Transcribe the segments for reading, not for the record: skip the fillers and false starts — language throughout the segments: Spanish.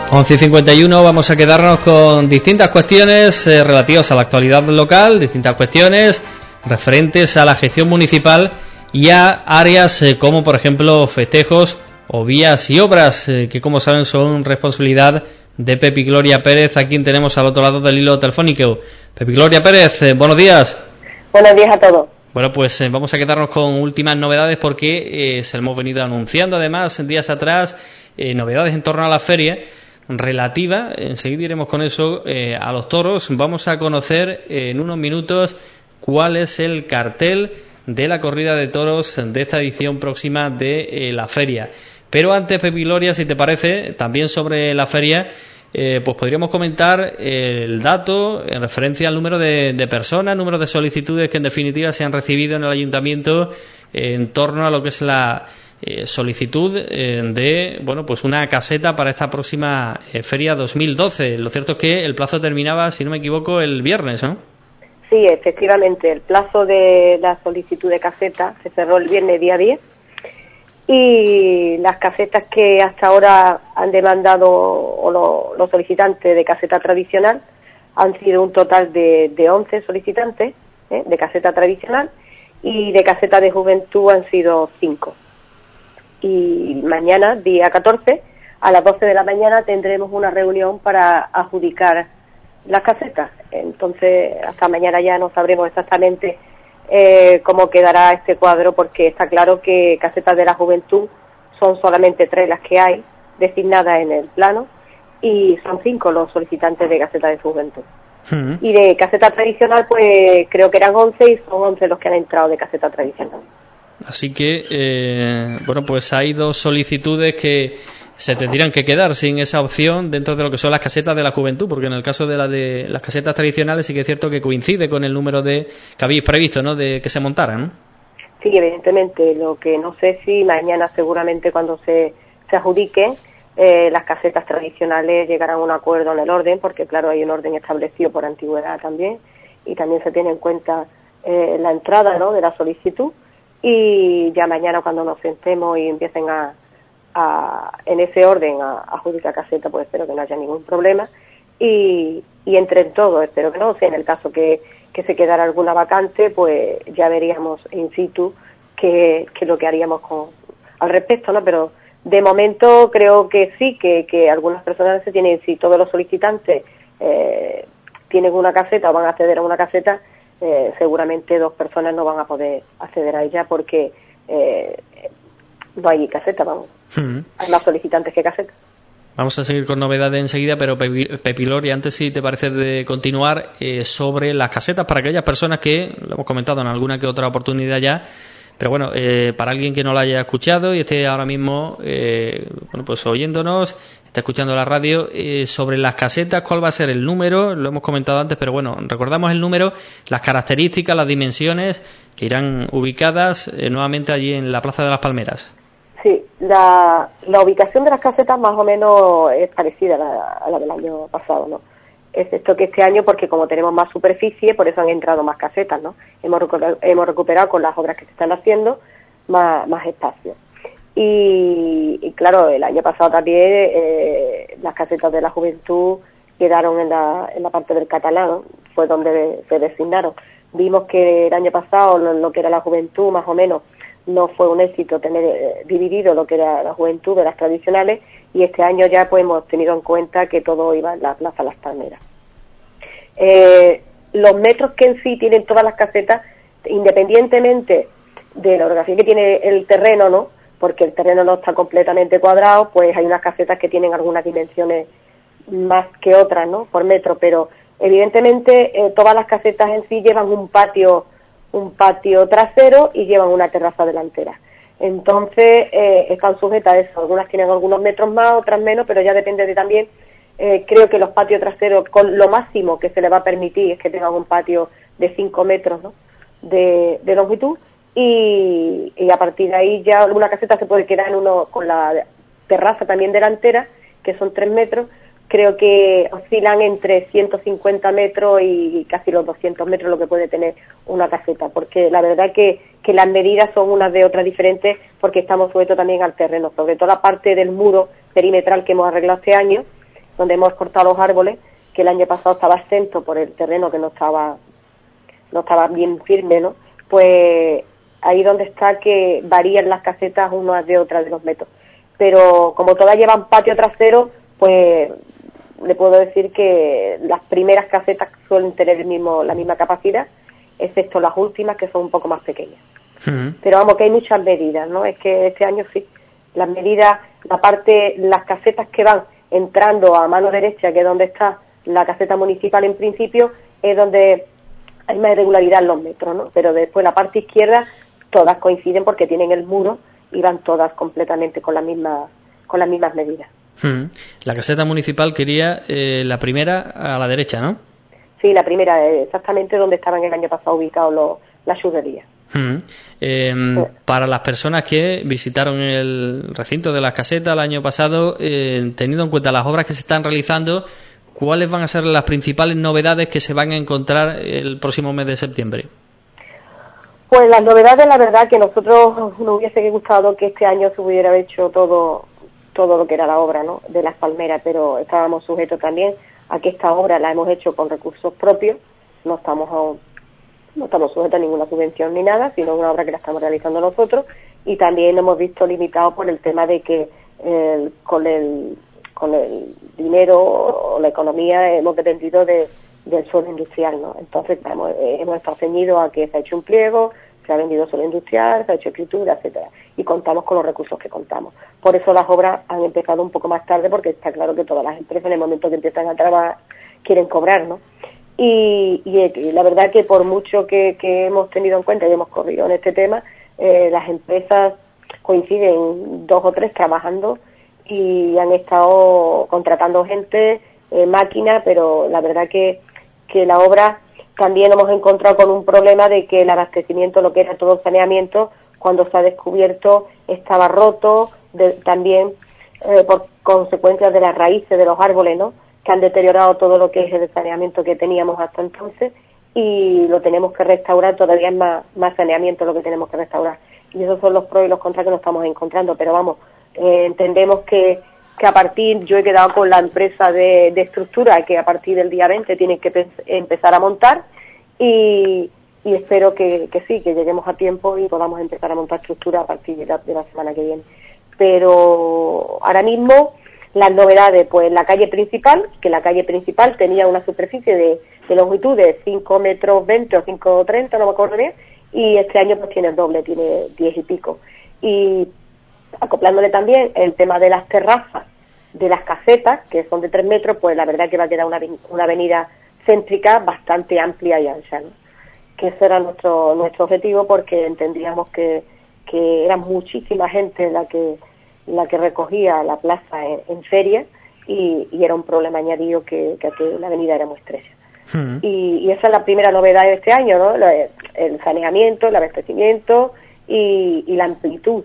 11:51, vamos a quedarnos con distintas cuestiones relativas a la actualidad local, distintas cuestiones referentes a la gestión municipal y a áreas como por ejemplo festejos o vías y obras que, como saben, son responsabilidad de Pepi Gloria Pérez, a quien tenemos al otro lado del hilo telefónico. Pepi Gloria Pérez, buenos días. Buenos días a todos. Bueno, pues vamos a quedarnos con últimas novedades porque se hemos venido anunciando además días atrás novedades en torno a la feria relativa, enseguida iremos con eso, a los toros. Vamos a conocer en unos minutos cuál es el cartel de la corrida de toros de esta edición próxima de la feria. Pero antes, Pepi Gloria, si te parece, también sobre la feria, pues podríamos comentar el dato en referencia al número de personas, número de solicitudes que en definitiva se han recibido en el ayuntamiento en torno a lo que es la solicitud de, bueno, pues una caseta para esta próxima feria 2012. Lo cierto es que el plazo terminaba, si no me equivoco, el viernes, ¿no? Sí, efectivamente, el plazo de la solicitud de caseta se cerró el viernes día 10 y las casetas que hasta ahora han demandado o los solicitantes de caseta tradicional han sido un total de 11 solicitantes de caseta tradicional, y de caseta de juventud han sido 5. Y mañana, día 14, a las 12 de la mañana tendremos una reunión para adjudicar las casetas. Entonces, hasta mañana ya no sabremos exactamente cómo quedará este cuadro, porque está claro que casetas de la juventud son solamente 3 las que hay designadas en el plano, y son 5 los solicitantes de caseta de juventud. Y de caseta tradicional, pues creo que eran 11 y son 11 los que han entrado de caseta tradicional. Así que, bueno, pues hay 2 solicitudes que se tendrían que quedar sin esa opción dentro de lo que son las casetas de la juventud, porque en el caso de las casetas tradicionales sí que es cierto que coincide con el número que habéis previsto, ¿no?, de que se montaran, ¿no? Sí, evidentemente. Lo que no sé si mañana, seguramente cuando se adjudiquen, las casetas tradicionales llegarán a un acuerdo en el orden, porque claro, hay un orden establecido por antigüedad también, y también se tiene en cuenta la entrada, ¿no?, de la solicitud. Y ya mañana, cuando nos sentemos y empiecen en ese orden a adjudicar caseta, pues espero que no haya ningún problema, y entre todos, espero que no, o sea, en el caso que se quedara alguna vacante, pues ya veríamos in situ qué lo que haríamos al respecto, ¿no? Pero de momento creo que sí, que algunas personas se tienen, si todos los solicitantes tienen una caseta o van a acceder a una caseta, seguramente 2 personas no van a poder acceder a ella porque no hay caseta, vamos. Hay más solicitantes que caseta. Vamos a seguir con novedades enseguida, pero Pepi Gloria, antes, si te parece, de continuar sobre las casetas para aquellas personas que, lo hemos comentado en alguna que otra oportunidad ya, pero bueno, para alguien que no lo haya escuchado y esté ahora mismo bueno, pues oyéndonos, está escuchando la radio, sobre las casetas, ¿cuál va a ser el número? Lo hemos comentado antes, pero bueno, recordamos el número, las características, las dimensiones que irán ubicadas nuevamente allí en la Plaza de las Palmeras. Sí, la ubicación de las casetas más o menos es parecida a la del año pasado, ¿no? Excepto que este año, porque como tenemos más superficie, por eso han entrado más casetas, ¿no? Hemos recuperado con las obras que se están haciendo más espacio. Y claro, el año pasado también las casetas de la juventud quedaron en la parte del catalán, ¿no? Fue donde se designaron. Vimos que el año pasado lo que era la juventud, más o menos, no fue un éxito tener dividido lo que era la juventud de las tradicionales, y este año ya pues hemos tenido en cuenta que todo iba en la Plaza Las Palmeras. Los metros que en sí tienen todas las casetas, independientemente de la orografía que tiene el terreno, ¿no?, porque el terreno no está completamente cuadrado, pues hay unas casetas que tienen algunas dimensiones más que otras, ¿no?, por metro, pero evidentemente todas las casetas en sí llevan un patio trasero y llevan una terraza delantera. Entonces están sujetas a eso. Algunas tienen algunos metros más, otras menos, pero ya depende de también. Creo que los patios traseros, con lo máximo que se les va a permitir es que tengan un patio de 5 metros, ¿no?, de longitud, y a partir de ahí ya una caseta se puede quedar con la terraza también delantera, que son 3 metros. Creo que oscilan entre 150 metros y casi los 200 metros lo que puede tener una caseta, porque la verdad que las medidas son unas de otras diferentes, porque estamos sujetos también al terreno, sobre todo la parte del muro perimetral que hemos arreglado este año, donde hemos cortado los árboles, que el año pasado estaba exento por el terreno que no estaba bien firme, ¿no? Pues ahí donde está que varían las casetas unas de otras de los metros. Pero como todas llevan patio trasero, pues le puedo decir que las primeras casetas suelen tener la misma capacidad, excepto las últimas que son un poco más pequeñas. Pero vamos, que hay muchas medidas, ¿no? Es que este año sí, las medidas, las casetas que van entrando a mano derecha, que es donde está la caseta municipal en principio, es donde hay más irregularidad en los metros, ¿no? Pero después la parte izquierda, todas coinciden porque tienen el muro y van todas completamente con las mismas medidas. La caseta municipal quería la primera a la derecha, ¿no? Sí, la primera, exactamente donde estaban el año pasado ubicados las churrerías. Para las personas que visitaron el recinto de las casetas el año pasado, teniendo en cuenta las obras que se están realizando, ¿cuáles van a ser las principales novedades que se van a encontrar el próximo mes de septiembre? Pues las novedades, la verdad, que nosotros nos hubiese gustado que este año se hubiera hecho todo lo que era la obra, ¿no?, de las palmeras, pero estábamos sujetos también a que esta obra la hemos hecho con recursos propios, no estamos sujetos a ninguna subvención ni nada, sino una obra que la estamos realizando nosotros, y también nos hemos visto limitados por el tema de que con el dinero o la economía hemos dependido del suelo industrial, ¿no? Entonces hemos estado ceñidos a que se ha hecho un pliego, se ha vendido suelo industrial, se ha hecho escritura, etcétera, y contamos con los recursos que contamos. Por eso las obras han empezado un poco más tarde, porque está claro que todas las empresas en el momento que empiezan a trabajar quieren cobrar, ¿no? Y la verdad que por mucho que hemos tenido en cuenta y hemos corrido en este tema, las empresas coinciden 2 o 3 trabajando y han estado contratando gente, máquinas, pero la verdad que la obra también hemos encontrado con un problema de que el abastecimiento, lo que era todo el saneamiento, cuando se ha descubierto estaba roto, también por consecuencias de las raíces de los árboles, ¿no?, que han deteriorado todo lo que es el saneamiento que teníamos hasta entonces, y lo tenemos que restaurar, todavía es más saneamiento lo que tenemos que restaurar. Y esos son los pros y los contras que nos estamos encontrando, pero vamos, entendemos que a partir, yo he quedado con la empresa de estructura, que a partir del día 20 tienen que empezar a montar, y espero que sí, que lleguemos a tiempo y podamos empezar a montar estructura a partir de la semana que viene. Pero ahora mismo las novedades, pues la calle principal, que la calle principal tenía una superficie de longitud de 5,20 metros o 5,30, no me acuerdo bien, y este año pues tiene el doble, tiene 10 y pico. Y acoplándole también el tema de las terrazas de las casetas, que son de 3 metros, pues la verdad que va a quedar una avenida céntrica bastante amplia y ancha, ¿no? Que ese era nuestro objetivo, porque entendíamos que era muchísima gente la que recogía la plaza en feria, y era un problema añadido que la avenida era muy estrecha. Y esa es la primera novedad de este año, ¿no? El saneamiento, el abastecimiento y la amplitud.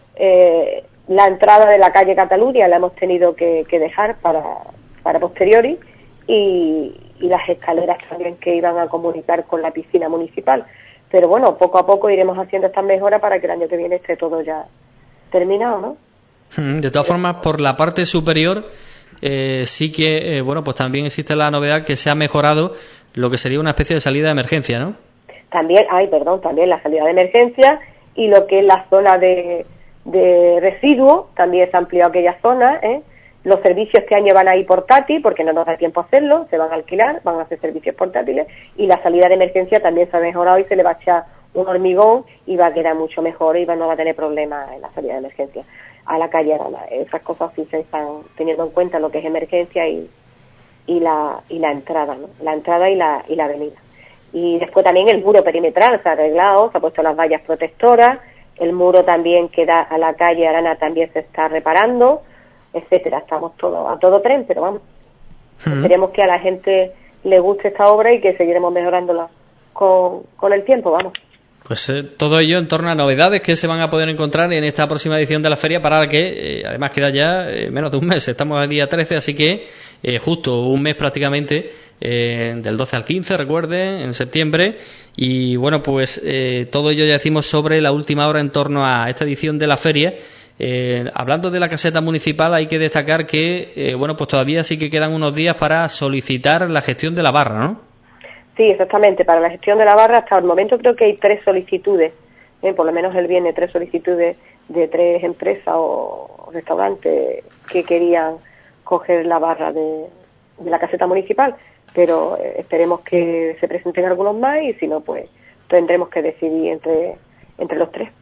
La entrada de la calle Cataluña la hemos tenido que dejar para posteriori, y las escaleras también que iban a comunicar con la piscina municipal. Pero bueno, poco a poco iremos haciendo estas mejoras para que el año que viene esté todo ya terminado, ¿no? De todas formas, por la parte superior sí que, pues también existe la novedad que se ha mejorado lo que sería una especie de salida de emergencia, ¿no? También la salida de emergencia, y lo que es la zona de residuos, también se ha ampliado aquella zona, Los servicios este año van a ir portátil, porque no nos da tiempo a hacerlo, se van a alquilar, van a hacer servicios portátiles, y la salida de emergencia también se ha mejorado, y se le va a echar un hormigón y va a quedar mucho mejor, y no va a tener problemas en la salida de emergencia a la calle Arana. Esas cosas sí se están teniendo en cuenta, lo que es emergencia y la entrada, ¿no? La entrada y la avenida. Y después también el muro perimetral se ha arreglado, se ha puesto las vallas protectoras, el muro también que da a la calle Arana también se está reparando, etcétera. Estamos a todo tren, pero vamos, esperemos que a la gente le guste esta obra y que seguiremos mejorándola con el tiempo, vamos. Pues todo ello en torno a novedades que se van a poder encontrar en esta próxima edición de la feria, para la que además queda ya menos de un mes. Estamos al día 13, así que justo un mes prácticamente, del 12 al 15, recuerden, en septiembre. Y bueno, pues todo ello ya decimos sobre la última hora en torno a esta edición de la feria, Hablando de la caseta municipal, hay que destacar que, bueno, pues todavía sí que quedan unos días para solicitar la gestión de la barra, ¿no? Sí, exactamente. Para la gestión de la barra, hasta el momento creo que hay 3 solicitudes, por lo menos el viernes 3 solicitudes de 3 empresas o restaurantes que querían coger la barra de la caseta municipal, pero esperemos que se presenten algunos más y si no, pues tendremos que decidir entre los 3.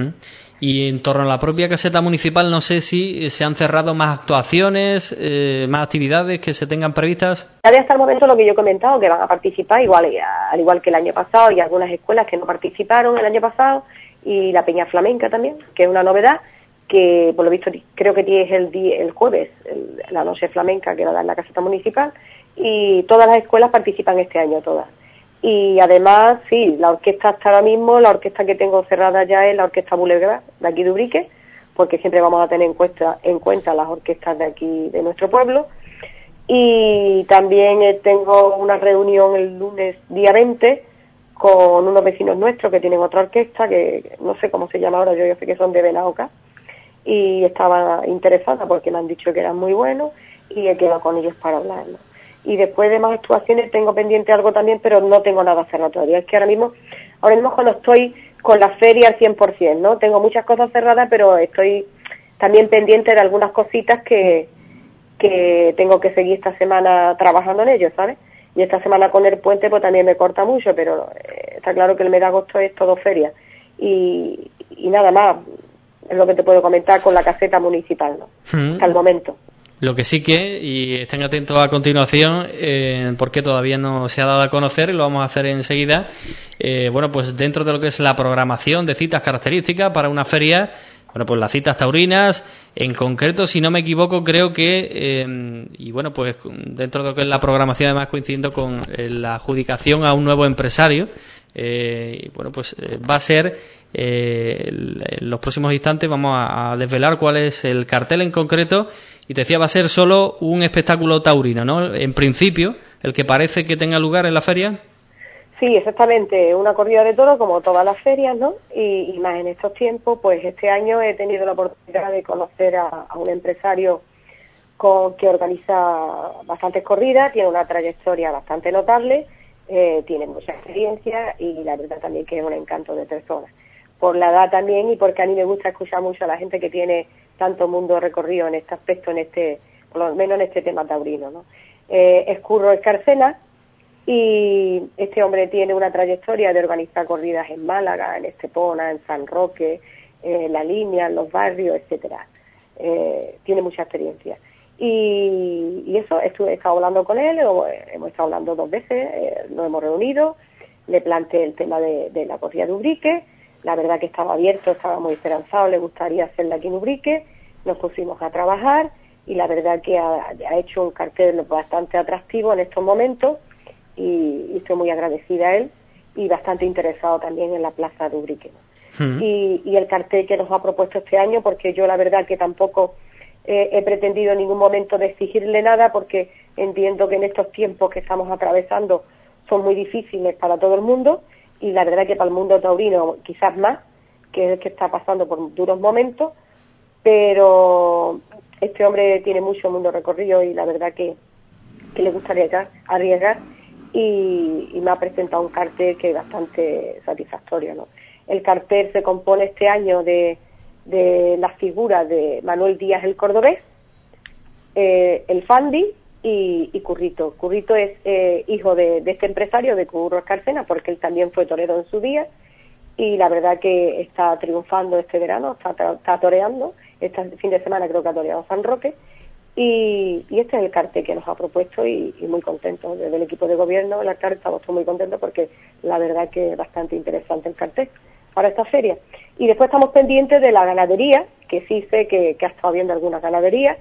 Y en torno a la propia caseta municipal, no sé si se han cerrado más actuaciones, más actividades que se tengan previstas. Ya hasta el momento lo que yo he comentado, que van a participar al igual que el año pasado, y algunas escuelas que no participaron el año pasado, y la Peña Flamenca también, que es una novedad, que por lo visto creo que es el jueves, la noche flamenca que va a dar la caseta municipal, y todas las escuelas participan este año, todas. Y además, sí, la orquesta hasta ahora mismo, la orquesta que tengo cerrada ya es la Orquesta Boulevard, de aquí de Ubrique, porque siempre vamos a tener en cuenta las orquestas de aquí, de nuestro pueblo. Y también tengo una reunión el lunes día 20 con unos vecinos nuestros que tienen otra orquesta, que no sé cómo se llama ahora, yo sé que son de Benaoca, y estaba interesada porque me han dicho que eran muy buenos y he quedado con ellos para hablarlo. Y después de más actuaciones tengo pendiente algo también, pero no tengo nada cerrado todavía. Es que ahora mismo cuando estoy con la feria al 100%, ¿no? Tengo muchas cosas cerradas, pero estoy también pendiente de algunas cositas que tengo que seguir esta semana trabajando en ello, ¿sabes? Y esta semana con el puente pues también me corta mucho, pero está claro que el mes de agosto es todo feria. Y nada más, es lo que te puedo comentar con la caseta municipal, ¿no? Hasta el momento. Lo que sí que, y estén atentos a continuación, porque todavía no se ha dado a conocer, y lo vamos a hacer enseguida, bueno, pues dentro de lo que es la programación de citas características para una feria, bueno, pues las citas taurinas, en concreto, si no me equivoco, creo que, y bueno, pues dentro de lo que es la programación, además coincidiendo con la adjudicación a un nuevo empresario, y bueno, pues va a ser, en los próximos instantes vamos a desvelar cuál es el cartel en concreto. Y te decía, va a ser solo un espectáculo taurino, ¿no? En principio, el que parece que tenga lugar en la feria. Sí, exactamente, una corrida de toros como todas las ferias, ¿no? Y más en estos tiempos, pues este año he tenido la oportunidad de conocer a un empresario que organiza bastantes corridas, tiene una trayectoria bastante notable, tiene mucha experiencia y la verdad también que es un encanto de personas. Por la edad también y porque a mí me gusta escuchar mucho a la gente que tiene tanto mundo recorrido en este aspecto, por lo menos en este tema taurino, ¿no? Es Curro Escarcena y este hombre tiene una trayectoria de organizar corridas en Málaga, en Estepona, en San Roque, en La Línea, en los barrios, etcétera. Tiene mucha experiencia. Y eso, he estado hablando con él, hemos estado hablando 2 veces, nos hemos reunido, le planteé el tema de la corrida de Ubrique. La verdad que estaba abierto, estaba muy esperanzado, le gustaría hacerla aquí en Ubrique, nos pusimos a trabajar y la verdad que ha hecho un cartel bastante atractivo en estos momentos y estoy muy agradecida a él y bastante interesado también en la plaza de Ubrique. Y el cartel que nos ha propuesto este año, porque yo la verdad que tampoco he pretendido en ningún momento de exigirle nada, porque entiendo que en estos tiempos que estamos atravesando son muy difíciles para todo el mundo, y la verdad que para el mundo taurino quizás más, que es el que está pasando por duros momentos, pero este hombre tiene mucho mundo recorrido y la verdad que le gusta arriesgar y me ha presentado un cartel que es bastante satisfactorio, ¿no? El cartel se compone este año de las figuras de Manuel Díaz el Cordobés, el Fandi y Currito. Currito es hijo de este empresario, de Curro Escarcena, porque él también fue torero en su día, y la verdad que está triunfando este verano, está toreando, este fin de semana creo que ha toreado San Roque, y este es el cartel que nos ha propuesto y muy contentos. Desde el equipo de gobierno, el alcalde, estamos muy contentos porque la verdad que es bastante interesante el cartel para esta feria. Y después estamos pendientes de la ganadería, que sí sé que ha estado viendo algunas ganaderías,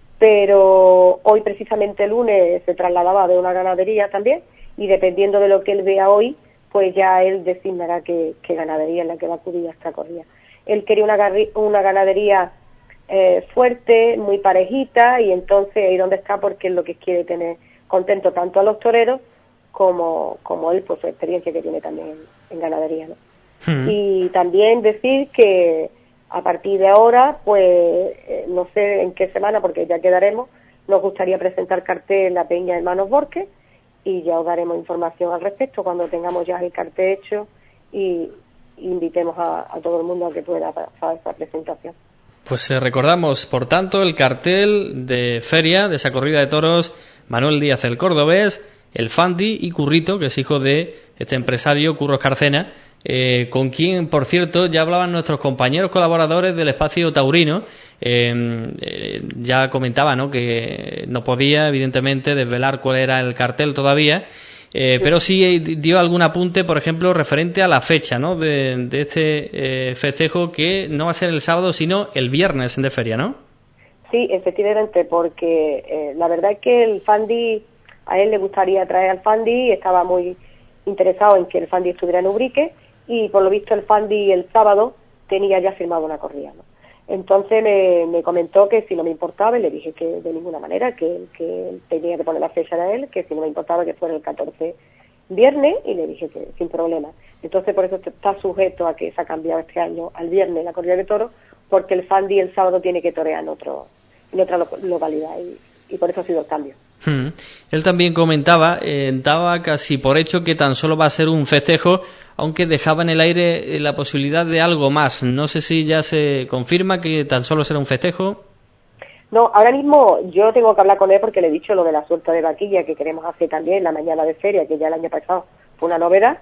pero hoy precisamente el lunes se trasladaba de una ganadería también y dependiendo de lo que él vea hoy, pues ya él designará qué ganadería es la que va a acudir a esta corrida. Él quería una ganadería fuerte, muy parejita, y entonces ahí donde está, porque es lo que quiere tener contento tanto a los toreros como él por su experiencia que tiene también en ganadería, ¿no? Y también decir que A partir de ahora, pues no sé en qué semana, porque ya quedaremos, nos gustaría presentar cartel en la Peña Hermanos Borges y ya os daremos información al respecto cuando tengamos ya el cartel hecho y invitemos a todo el mundo a que pueda pasar esa presentación. Pues recordamos, por tanto, el cartel de feria de esa corrida de toros, Manuel Díaz el Cordobés, el Fandi y Currito, que es hijo de este empresario Curro Escarcena, con quien, por cierto, ya hablaban nuestros compañeros colaboradores del espacio taurino. Ya comentaba, ¿no?, que no podía, evidentemente, desvelar cuál era el cartel todavía, pero sí dio algún apunte, por ejemplo, referente a la fecha, ¿no?, de este festejo, que no va a ser el sábado, sino el viernes de feria, ¿no? Sí, efectivamente, porque la verdad es que el Fandi, a él le gustaría traer al Fandi, estaba muy interesado en que el Fandi estuviera en Ubrique, y por lo visto el Fandi el sábado tenía ya firmado una corrida, ¿no? Entonces me comentó que si no me importaba, y le dije que de ninguna manera, que tenía que poner la fecha de él, que si no me importaba que fuera el 14 viernes, y le dije que sin problema. Entonces por eso está sujeto a que se ha cambiado este año al viernes la corrida de toros, porque el Fandi el sábado tiene que torear en otra localidad, y por eso ha sido el cambio. Él también comentaba, daba casi por hecho que tan solo va a ser un festejo, aunque dejaba en el aire la posibilidad de algo más. No sé si ya se confirma que tan solo será un festejo. No, ahora mismo yo tengo que hablar con él porque le he dicho lo de la suelta de vaquilla que queremos hacer también la mañana de feria, que ya el año pasado fue una novedad.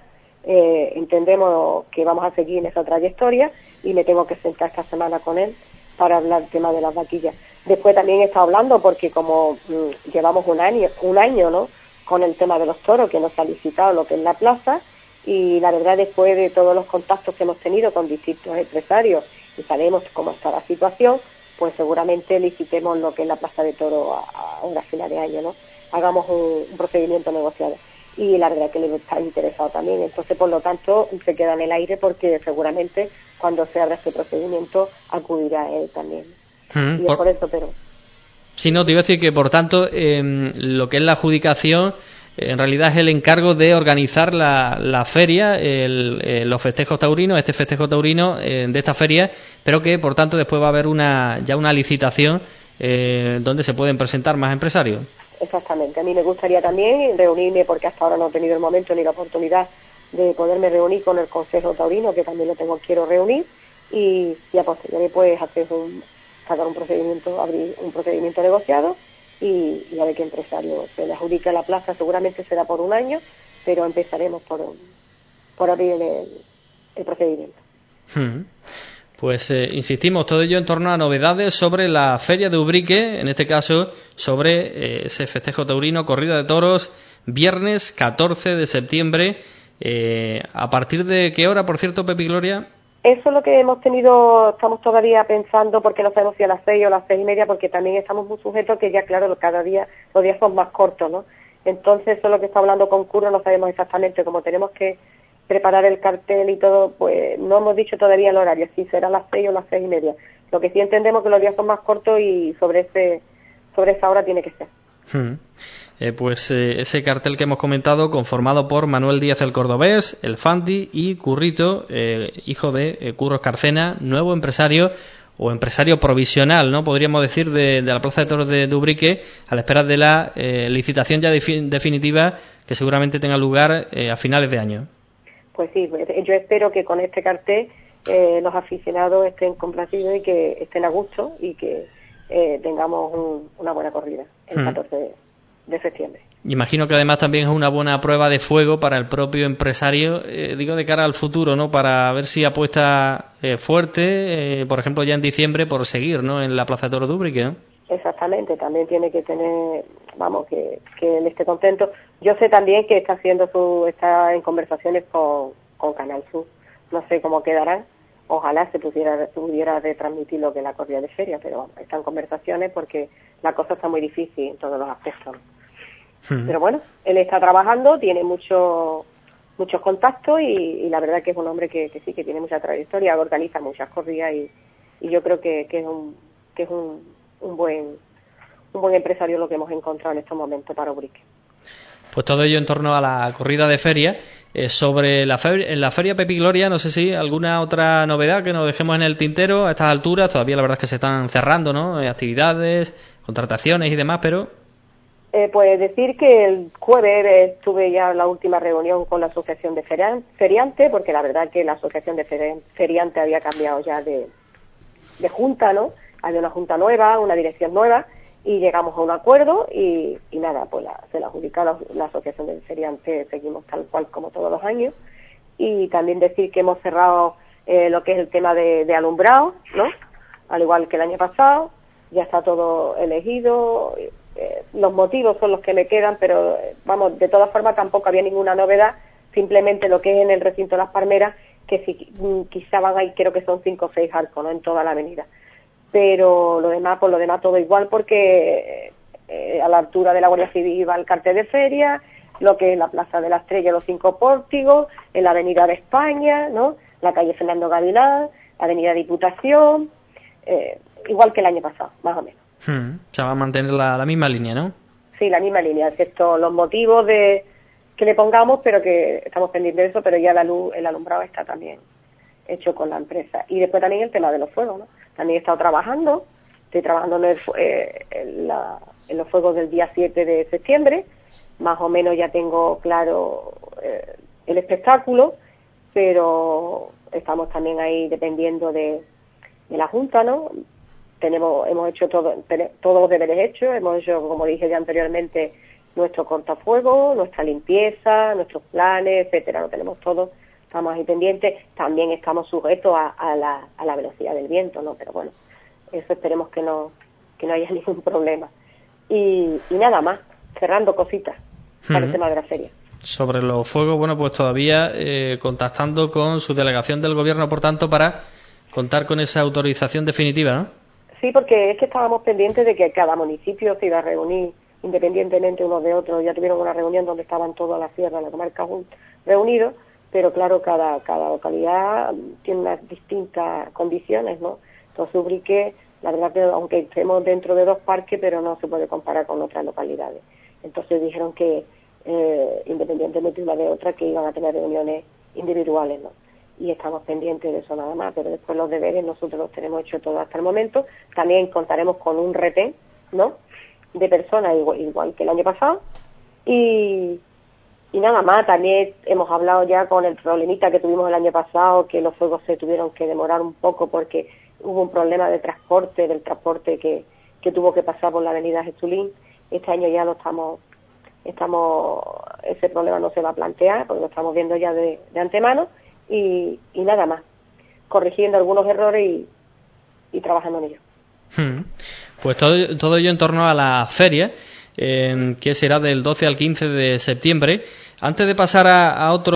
Entendemos que vamos a seguir en esa trayectoria y me tengo que sentar esta semana con él para hablar del tema de las vaquillas. Después también he estado hablando porque como llevamos un año, ¿no?, con el tema de los toros, que nos ha licitado lo que es la plaza, y la verdad después de todos los contactos que hemos tenido con distintos empresarios y sabemos cómo está la situación, pues seguramente licitemos lo que es la plaza de toros a final de año, ¿no? Hagamos un procedimiento negociado. Y la verdad que le está interesado también. Entonces, por lo tanto, se queda en el aire porque seguramente cuando se abra este procedimiento acudirá él también. Y es por eso, pero... Sí, no, te iba a decir que, por tanto, lo que es la adjudicación, en realidad es el encargo de organizar la feria, los festejos taurinos, este festejo taurino de esta feria, pero que, por tanto, después va a haber ya una licitación donde se pueden presentar más empresarios. Exactamente. A mí me gustaría también reunirme, porque hasta ahora no he tenido el momento ni la oportunidad de poderme reunir con el Consejo Taurino, que también quiero reunir, y a posteriori pues sacar un procedimiento, abrir un procedimiento negociado y a ver qué empresario se le adjudica la plaza. Seguramente será por un año, pero empezaremos por abrir el procedimiento. Pues insistimos, todo ello en torno a novedades sobre la feria de Ubrique, en este caso sobre ese festejo taurino, corrida de toros, viernes 14 de septiembre. ¿A partir de qué hora, por cierto, Pepi Gloria? Eso es lo que estamos todavía pensando, porque no sabemos si a las 6 o a las 6:30, porque también estamos muy sujetos que ya, claro, cada día los días son más cortos, ¿no? Entonces, eso es lo que está hablando con Curro, no sabemos exactamente, como tenemos que preparar el cartel y todo, pues no hemos dicho todavía el horario, si será a las 6 o a las 6:30. Lo que sí entendemos que los días son más cortos y sobre esa hora tiene que ser. Pues ese cartel que hemos comentado, conformado por Manuel Díaz el Cordobés, el Fandi y Currito, hijo de Curro Escarcena, nuevo empresario o empresario provisional, ¿no?, podríamos decir, de la Plaza de Toros de Ubrique, a la espera de la licitación ya definitiva, que seguramente tenga lugar a finales de año. Pues sí, yo espero que con este cartel los aficionados estén complacidos y que estén a gusto y que tengamos una buena corrida el 14 de septiembre. Imagino que además también es una buena prueba de fuego para el propio empresario, digo, de cara al futuro, ¿no?, para ver si apuesta fuerte, por ejemplo, ya en diciembre, por seguir, ¿no?, en la Plaza de Toros de Ubrique, ¿no? Exactamente, también tiene que tener, que él esté contento. Yo sé también que está en conversaciones con Canal Sur. No sé cómo quedarán. Ojalá se pudiera retransmitir lo que es la corrida de feria, pero bueno, están conversaciones porque la cosa está muy difícil en todos los aspectos. Pero bueno, él está trabajando, tiene muchos contactos y la verdad que es un hombre que sí, que tiene mucha trayectoria, organiza muchas corridas y yo creo que es un buen empresario lo que hemos encontrado en estos momentos para Ubrique. Pues todo ello en torno a la corrida de feria, Sobre la feria Pepi Gloria, no sé si alguna otra novedad que nos dejemos en el tintero a estas alturas. Todavía la verdad es que se están cerrando, ¿no? Actividades, contrataciones y demás, pero... Pues decir que el jueves tuve ya la última reunión con la Asociación de Feriantes, porque la verdad que la Asociación de Feriantes había cambiado ya de junta, ¿no? Había una junta nueva, una dirección nueva, y llegamos a un acuerdo y nada, pues se la adjudica la Asociación de Feriantes, seguimos tal cual como todos los años. Y también decir que hemos cerrado lo que es el tema de alumbrado, ¿no? Al igual que el año pasado, ya está todo elegido. Los motivos son los que me quedan, pero vamos, de todas formas tampoco había ninguna novedad, simplemente lo que es en el recinto de las Palmeras, que quizá van ahí, creo que son 5 o 6 arcos, ¿no? En toda la avenida. Pero lo demás todo igual, porque a la altura de la Guardia Civil va el cartel de feria, lo que es la Plaza de la Estrella, los 5 pórtigos, en la Avenida de España, ¿no? La calle Fernando Gavilán, la Avenida Diputación, igual que el año pasado, más o menos. Se va a mantener la misma línea, ¿no? Sí, la misma línea, excepto los motivos que le pongamos, pero que estamos pendientes de eso, pero ya el alumbrado está también hecho con la empresa. Y después también el tema de los fuegos, ¿no? También he estado trabajando, estoy trabajando en los fuegos del día 7 de septiembre, más o menos ya tengo claro el espectáculo, pero estamos también ahí dependiendo de la Junta, ¿no? Hemos hecho todos los deberes hechos, hemos hecho, como dije ya anteriormente, nuestro cortafuegos, nuestra limpieza, nuestros planes, etcétera, lo tenemos todo, estamos ahí pendientes. También estamos sujetos a la velocidad del viento, ¿no? Pero bueno, eso esperemos que no haya ningún problema. Y nada más, cerrando cositas para el tema de la feria. Sobre los fuegos, bueno, pues todavía contactando con su delegación del gobierno, por tanto, para contar con esa autorización definitiva, ¿no? Sí, porque es que estábamos pendientes de que cada municipio se iba a reunir independientemente unos de otros. Ya tuvieron una reunión donde estaban toda la sierra, la comarca reunidos, pero claro, cada localidad tiene unas distintas condiciones, ¿no? Entonces Ubrique, la verdad que aunque estemos dentro de 2 parques, pero no se puede comparar con otras localidades. Entonces dijeron que independientemente una de otra, que iban a tener reuniones individuales, ¿no? Y estamos pendientes de eso nada más, pero después los deberes nosotros los tenemos hechos todos hasta el momento. También contaremos con un retén, ¿no?, de personas igual que el año pasado. Y nada más, también hemos hablado ya con el problemita que tuvimos el año pasado, que los fuegos se tuvieron que demorar un poco porque hubo un problema del transporte que tuvo que pasar por la avenida Jezulín. Este año ya lo ese problema no se va a plantear, porque lo estamos viendo ya de antemano. Y nada más, corrigiendo algunos errores y trabajando en ello. Pues todo ello en torno a la feria, que será del 12 al 15 de septiembre. Antes de pasar a otro